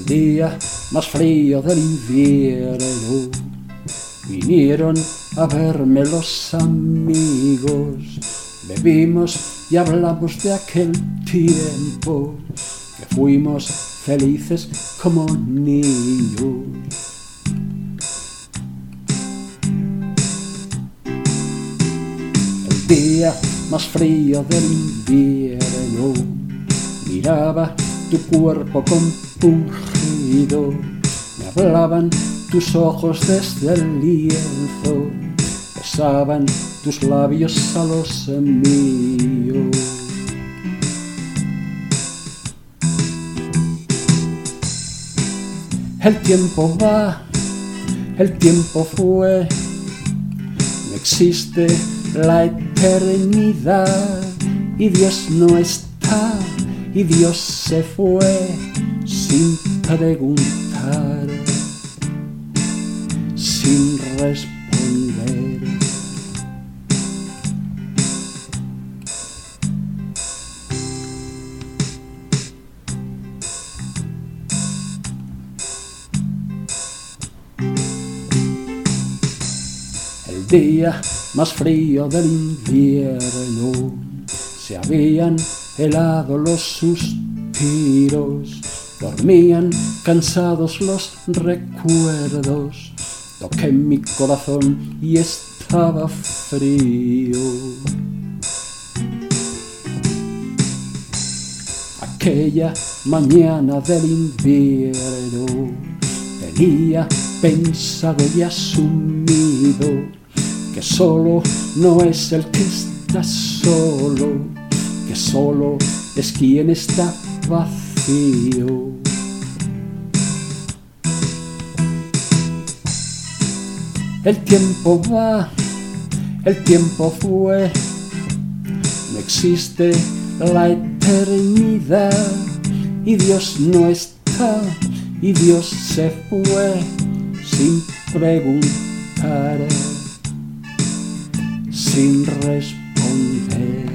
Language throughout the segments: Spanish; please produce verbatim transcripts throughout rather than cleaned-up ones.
día más frío del invierno, vinieron a verme los amigos. Bebimos y hablamos de aquel tiempo, que fuimos felices como niños. El día más frío del invierno, miraba tu cuerpo compungido, me hablaban tus ojos desde el lienzo, besaban tus labios a los míos. El tiempo va, el tiempo fue, no existe la eternidad, y Dios no está, y Dios se fue sin preguntar, sin responder. El día más frío del invierno, se habían helado los suspiros, dormían cansados los recuerdos, toqué mi corazón y estaba frío. Aquella mañana del invierno tenía pensado y asumido que solo no es el que está solo, que solo es quien está vacío. El tiempo va, el tiempo fue, no existe la eternidad, y Dios no está, y Dios se fue sin preguntar, sin responder.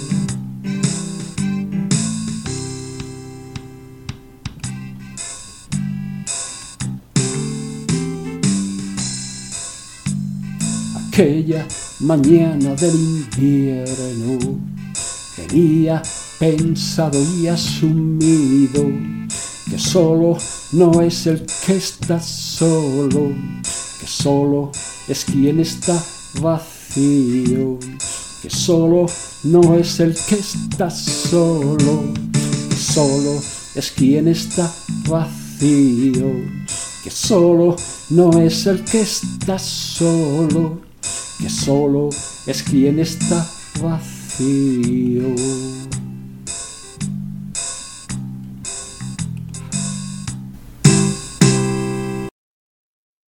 Aquella mañana del invierno tenía pensado y asumido que solo no es el que está solo, que solo es quien está vacío, que solo no es el que está solo, que solo es quien está vacío, que solo no es el que está solo, que solo es quien está vacío.